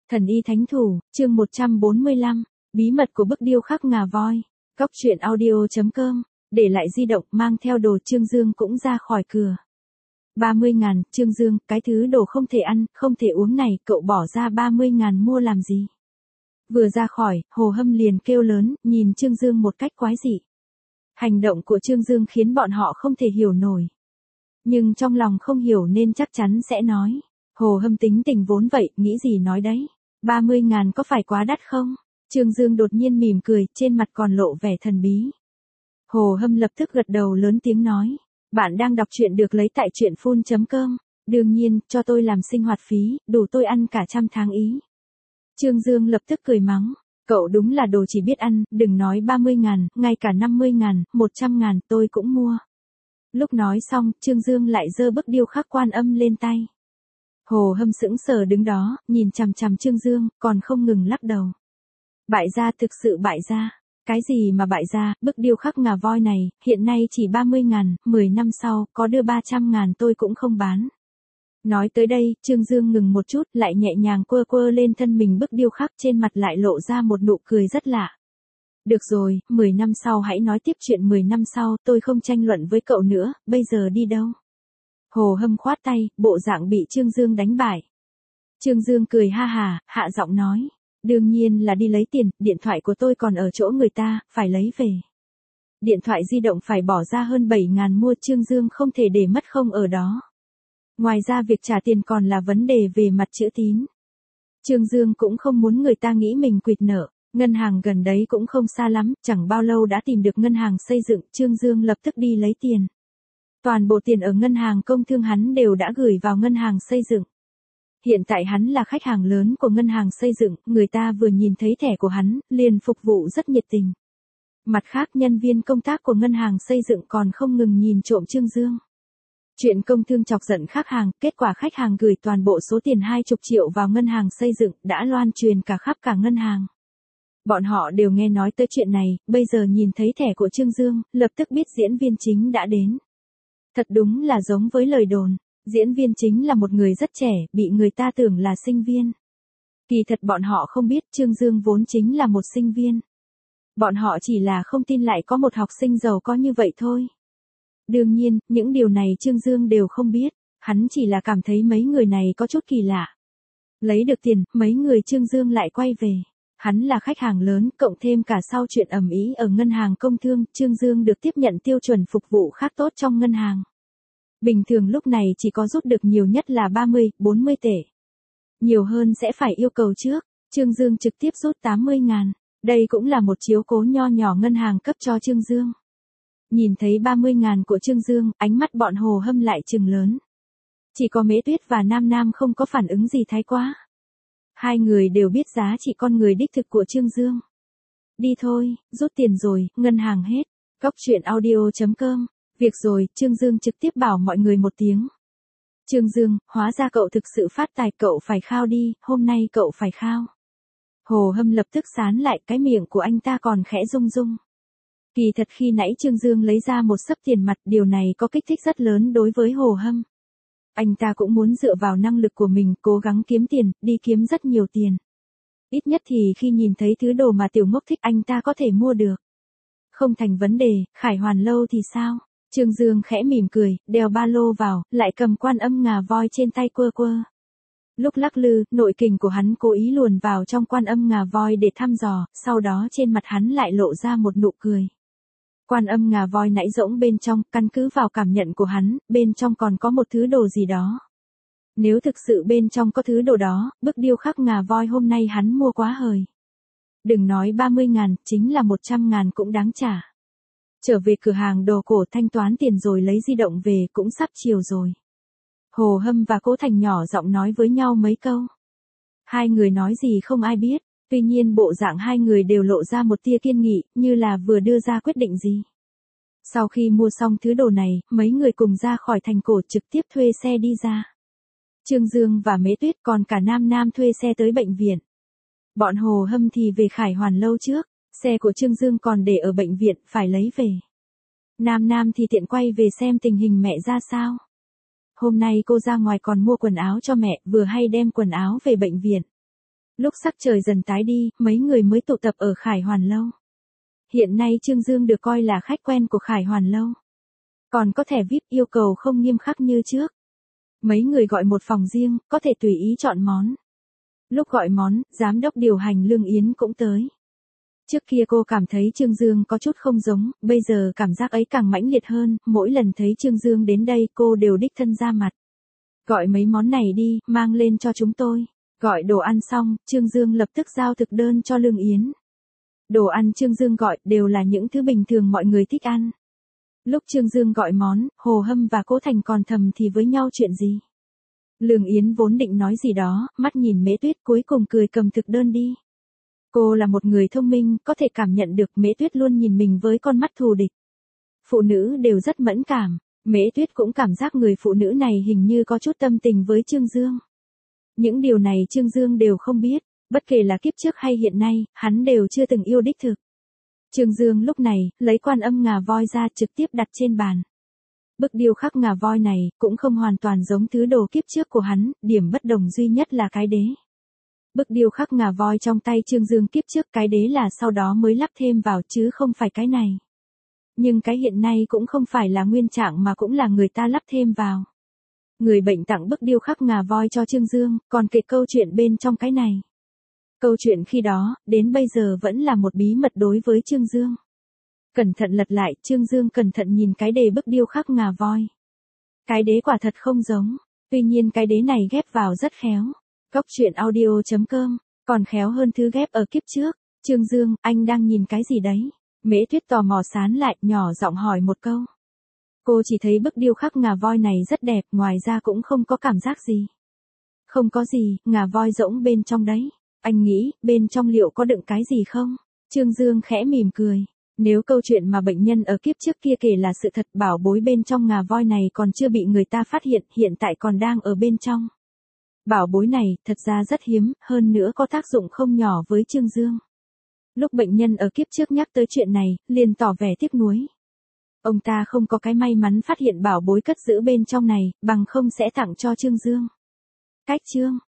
Thần y thánh thủ, chương 145, bí mật của bức điêu khắc ngà voi. Cóc truyện audio.com, để lại di động mang theo đồ. Trương Dương cũng ra khỏi cửa. 30.000, Trương Dương, cái thứ đồ không thể ăn, không thể uống này, cậu bỏ ra 30.000 mua làm gì? Vừa ra khỏi, Hồ Hâm liền kêu lớn, nhìn Trương Dương một cách quái dị. Hành động của Trương Dương khiến bọn họ không thể hiểu nổi. Nhưng trong lòng không hiểu nên chắc chắn sẽ nói. Hồ Hâm tính tình vốn vậy, nghĩ gì nói đấy. 30.000 có phải quá đắt không? Trương Dương đột nhiên mỉm cười, trên mặt còn lộ vẻ thần bí. Hồ Hâm lập tức gật đầu lớn tiếng nói. Bạn đang đọc truyện được lấy tại truyện.com. Đương nhiên, cho tôi làm sinh hoạt phí, đủ tôi ăn cả trăm tháng ý. Trương Dương lập tức cười mắng. Cậu đúng là đồ chỉ biết ăn, đừng nói 30.000, ngay cả 50.000, 100.000 tôi cũng mua. Lúc nói xong, Trương Dương lại giơ bức điêu khắc Quan Âm lên tay. Hồ Hâm sững sờ đứng đó, nhìn chằm chằm Trương Dương, còn không ngừng lắc đầu. Bại gia, thực sự bại gia. Cái gì mà bại gia, bức điêu khắc ngà voi này, hiện nay chỉ 30.000, 10 năm sau, có đưa 300.000 tôi cũng không bán. Nói tới đây, Trương Dương ngừng một chút, lại nhẹ nhàng quơ quơ lên thân mình bức điêu khắc, trên mặt lại lộ ra một nụ cười rất lạ. Được rồi, 10 năm sau hãy nói tiếp chuyện 10 năm sau, tôi không tranh luận với cậu nữa, bây giờ đi đâu? Hồ Hâm khoát tay, bộ dạng bị Trương Dương đánh bại. Trương Dương cười ha hà, hạ giọng nói. Đương nhiên là đi lấy tiền, điện thoại của tôi còn ở chỗ người ta, phải lấy về. Điện thoại di động phải bỏ ra hơn 7.000 mua. Trương Dương không thể để mất không ở đó. Ngoài ra việc trả tiền còn là vấn đề về mặt chữ tín. Trương Dương cũng không muốn người ta nghĩ mình quỵt nợ. Ngân hàng gần đấy cũng không xa lắm, chẳng bao lâu đã tìm được ngân hàng xây dựng. Trương Dương lập tức đi lấy tiền. Toàn bộ tiền ở ngân hàng công thương hắn đều đã gửi vào ngân hàng xây dựng. Hiện tại hắn là khách hàng lớn của ngân hàng xây dựng, người ta vừa nhìn thấy thẻ của hắn, liền phục vụ rất nhiệt tình. Mặt khác, nhân viên công tác của ngân hàng xây dựng còn không ngừng nhìn trộm Trương Dương. Chuyện công thương chọc giận khách hàng, kết quả khách hàng gửi toàn bộ số tiền 20 triệu vào ngân hàng xây dựng, đã loan truyền cả khắp cả ngân hàng. Bọn họ đều nghe nói tới chuyện này, bây giờ nhìn thấy thẻ của Trương Dương, lập tức biết diễn viên chính đã đến. Thật đúng là giống với lời đồn, diễn viên chính là một người rất trẻ, bị người ta tưởng là sinh viên. Kỳ thật bọn họ không biết Trương Dương vốn chính là một sinh viên. Bọn họ chỉ là không tin lại có một học sinh giàu có như vậy thôi. Đương nhiên, những điều này Trương Dương đều không biết, hắn chỉ là cảm thấy mấy người này có chút kỳ lạ. Lấy được tiền, mấy người Trương Dương lại quay về. Hắn là khách hàng lớn, cộng thêm cả sau chuyện ầm ĩ ở ngân hàng công thương, Trương Dương được tiếp nhận tiêu chuẩn phục vụ khác tốt trong ngân hàng. Bình thường lúc này chỉ có rút được nhiều nhất là 30, 40 tệ. Nhiều hơn sẽ phải yêu cầu trước. Trương Dương trực tiếp rút 80.000. Đây cũng là một chiếu cố nho nhỏ ngân hàng cấp cho Trương Dương. Nhìn thấy 30.000 của Trương Dương, ánh mắt bọn Hồ Hâm lại trừng lớn. Chỉ có Mễ Tuyết và Nam Nam không có phản ứng gì thái quá. Hai người đều biết giá trị con người đích thực của Trương Dương. Đi thôi, rút tiền rồi, ngân hàng hết. Cóc truyện audio.com. Việc rồi, Trương Dương trực tiếp bảo mọi người một tiếng. Trương Dương, hóa ra cậu thực sự phát tài, cậu phải khao đi, hôm nay cậu phải khao. Hồ Hâm lập tức sán lại, cái miệng của anh ta còn khẽ rung rung. Kỳ thật khi nãy Trương Dương lấy ra một xấp tiền mặt, điều này có kích thích rất lớn đối với Hồ Hâm. Anh ta cũng muốn dựa vào năng lực của mình, cố gắng kiếm tiền, đi kiếm rất nhiều tiền. Ít nhất thì khi nhìn thấy thứ đồ mà Tiểu Ngốc thích anh ta có thể mua được. Không thành vấn đề, Khải Hoàn lâu thì sao? Trương Dương khẽ mỉm cười, đeo ba lô vào, lại cầm Quan Âm ngà voi trên tay quơ quơ. Lúc lắc lư, nội kình của hắn cố ý luồn vào trong Quan Âm ngà voi để thăm dò, sau đó trên mặt hắn lại lộ ra một nụ cười. Quan Âm ngà voi nãy rỗng bên trong, căn cứ vào cảm nhận của hắn, bên trong còn có một thứ đồ gì đó. Nếu thực sự bên trong có thứ đồ đó, bức điêu khắc ngà voi hôm nay hắn mua quá hời. Đừng nói 30.000, chính là 100.000 cũng đáng trả. Trở về cửa hàng đồ cổ thanh toán tiền rồi lấy di động về, cũng sắp chiều rồi. Hồ Hâm và Cố Thành nhỏ giọng nói với nhau mấy câu. Hai người nói gì không ai biết, tuy nhiên bộ dạng hai người đều lộ ra một tia kiên nghị, như là vừa đưa ra quyết định gì. Sau khi mua xong thứ đồ này, mấy người cùng ra khỏi thành cổ trực tiếp thuê xe đi ra. Trương Dương và Mễ Tuyết còn cả Nam Nam thuê xe tới bệnh viện. Bọn Hồ Hâm thì về Khải Hoàn lâu trước. Xe của Trương Dương còn để ở bệnh viện, phải lấy về. Nam Nam thì tiện quay về xem tình hình mẹ ra sao. Hôm nay cô ra ngoài còn mua quần áo cho mẹ, vừa hay đem quần áo về bệnh viện. Lúc sắc trời dần tái đi, mấy người mới tụ tập ở Khải Hoàn Lâu. Hiện nay Trương Dương được coi là khách quen của Khải Hoàn Lâu. Còn có thẻ VIP, yêu cầu không nghiêm khắc như trước. Mấy người gọi một phòng riêng, có thể tùy ý chọn món. Lúc gọi món, giám đốc điều hành Lương Yến cũng tới. Trước kia cô cảm thấy Trương Dương có chút không giống, bây giờ cảm giác ấy càng mãnh liệt hơn, mỗi lần thấy Trương Dương đến đây cô đều đích thân ra mặt. Gọi mấy món này đi, mang lên cho chúng tôi. Gọi đồ ăn xong, Trương Dương lập tức giao thực đơn cho Lương Yến. Đồ ăn Trương Dương gọi đều là những thứ bình thường mọi người thích ăn. Lúc Trương Dương gọi món, Hồ Hâm và Cố Thành còn thầm thì với nhau chuyện gì. Lương Yến vốn định nói gì đó, mắt nhìn Mễ Tuyết cuối cùng cười cầm thực đơn đi. Cô là một người thông minh, có thể cảm nhận được Mễ Tuyết luôn nhìn mình với con mắt thù địch. Phụ nữ đều rất mẫn cảm, Mễ Tuyết cũng cảm giác người phụ nữ này hình như có chút tâm tình với Trương Dương. Những điều này Trương Dương đều không biết, bất kể là kiếp trước hay hiện nay, hắn đều chưa từng yêu đích thực. Trương Dương lúc này, lấy Quan Âm ngà voi ra trực tiếp đặt trên bàn. Bức điêu khắc ngà voi này, cũng không hoàn toàn giống thứ đồ kiếp trước của hắn, điểm bất đồng duy nhất là cái đế. Bức điêu khắc ngà voi trong tay Trương Dương kiếp trước cái đế là sau đó mới lắp thêm vào chứ không phải cái này. Nhưng cái hiện nay cũng không phải là nguyên trạng mà cũng là người ta lắp thêm vào. Người bệnh tặng bức điêu khắc ngà voi cho Trương Dương, còn kể câu chuyện bên trong cái này. Câu chuyện khi đó, đến bây giờ vẫn là một bí mật đối với Trương Dương. Cẩn thận lật lại, Trương Dương cẩn thận nhìn cái đề bức điêu khắc ngà voi. Cái đế quả thật không giống, tuy nhiên cái đế này ghép vào rất khéo. Cóc truyện audio.com, còn khéo hơn thứ ghép ở kiếp trước. Trương Dương, anh đang nhìn cái gì đấy? Mễ Tuyết tò mò sán lại, nhỏ giọng hỏi một câu. Cô chỉ thấy bức điêu khắc ngà voi này rất đẹp, ngoài ra cũng không có cảm giác gì. Không có gì, ngà voi rỗng bên trong đấy. Anh nghĩ, bên trong liệu có đựng cái gì không? Trương Dương khẽ mỉm cười. Nếu câu chuyện mà bệnh nhân ở kiếp trước kia kể là sự thật, bảo bối bên trong ngà voi này còn chưa bị người ta phát hiện, hiện tại còn đang ở bên trong. Bảo bối này, thật ra rất hiếm, hơn nữa có tác dụng không nhỏ với Trương Dương. Lúc bệnh nhân ở kiếp trước nhắc tới chuyện này, liền tỏ vẻ tiếc nuối. Ông ta không có cái may mắn phát hiện bảo bối cất giữ bên trong này, bằng không sẽ tặng cho Trương Dương. Cách chương